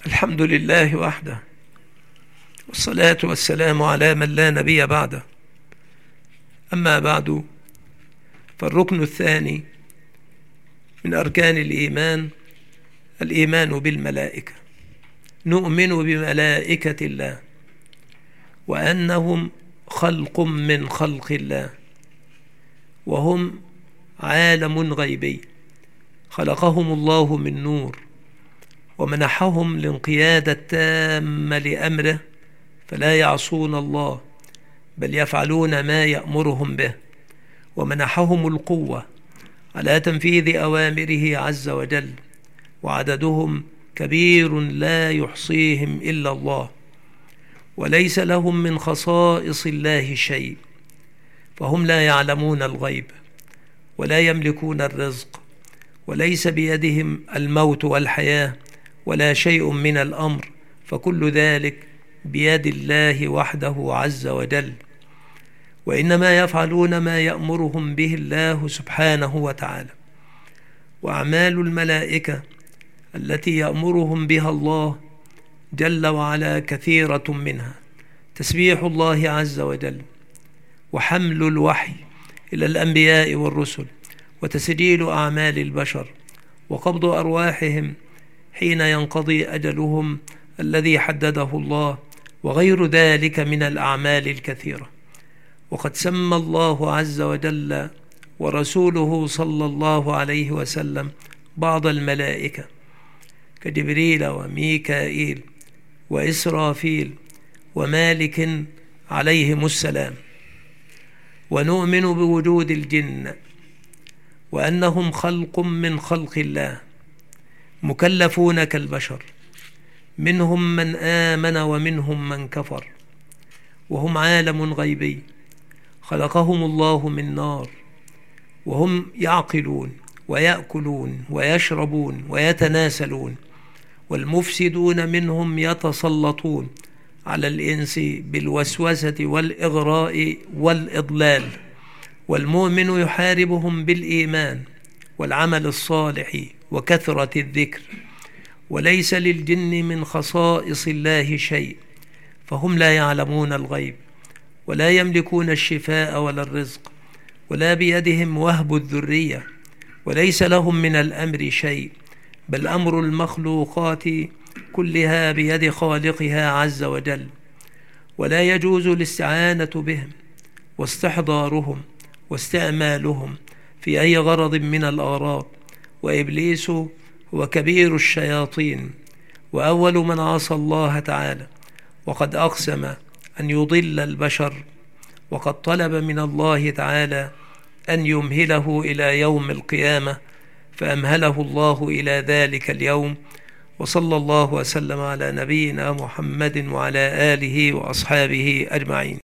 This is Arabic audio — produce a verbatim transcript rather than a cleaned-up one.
الحمد لله وحده، والصلاة والسلام على من لا نبي بعده. أما بعد، فالركن الثاني من أركان الإيمان الإيمان بالملائكة. نؤمن بملائكة الله وأنهم خلق من خلق الله، وهم عالم غيبي خلقهم الله من نور، ومنحهم الانقياد التام لأمره، فلا يعصون الله بل يفعلون ما يأمرهم به، ومنحهم القوة على تنفيذ أوامره عز وجل، وعددهم كبير لا يحصيهم إلا الله، وليس لهم من خصائص الله شيء، فهم لا يعلمون الغيب ولا يملكون الرزق، وليس بيدهم الموت والحياة ولا شيء من الأمر، فكل ذلك بيد الله وحده عز وجل، وإنما يفعلون ما يأمرهم به الله سبحانه وتعالى. وأعمال الملائكة التي يأمرهم بها الله جل وعلا كثيرة منها تسبيح الله عز وجل، وحمل الوحي إلى الأنبياء والرسل، وتسجيل أعمال البشر، وقبض أرواحهم حين ينقضي أجلهم الذي حدده الله، وغير ذلك من الأعمال الكثيرة. وقد سمى الله عز وجل ورسوله صلى الله عليه وسلم بعض الملائكة كجبريل وميكائيل وإسرافيل ومالك عليهم السلام. ونؤمن بوجود الجن وأنهم خلق من خلق الله مكلفون كالبشر، منهم من آمن ومنهم من كفر، وهم عالم غيبي خلقهم الله من نار، وهم يعقلون ويأكلون ويشربون ويتناسلون، والمفسدون منهم يتسلطون على الإنس بالوسوسة والإغراء والإضلال، والمؤمن يحاربهم بالإيمان والعمل الصالح وكثرة الذكر. وليس للجن من خصائص الله شيء، فهم لا يعلمون الغيب ولا يملكون الشفاء ولا الرزق، ولا بيدهم وهب الذرية، وليس لهم من الأمر شيء، بل أمر المخلوقات كلها بيد خالقها عز وجل، ولا يجوز الاستعانة بهم واستحضارهم واستعمالهم في أي غرض من الأغراض. وإبليس هو كبير الشياطين وأول من عصى الله تعالى، وقد أقسم أن يضل البشر، وقد طلب من الله تعالى أن يمهله إلى يوم القيامة، فأمهله الله إلى ذلك اليوم. وصلى الله وسلم على نبينا محمد وعلى آله وأصحابه أجمعين.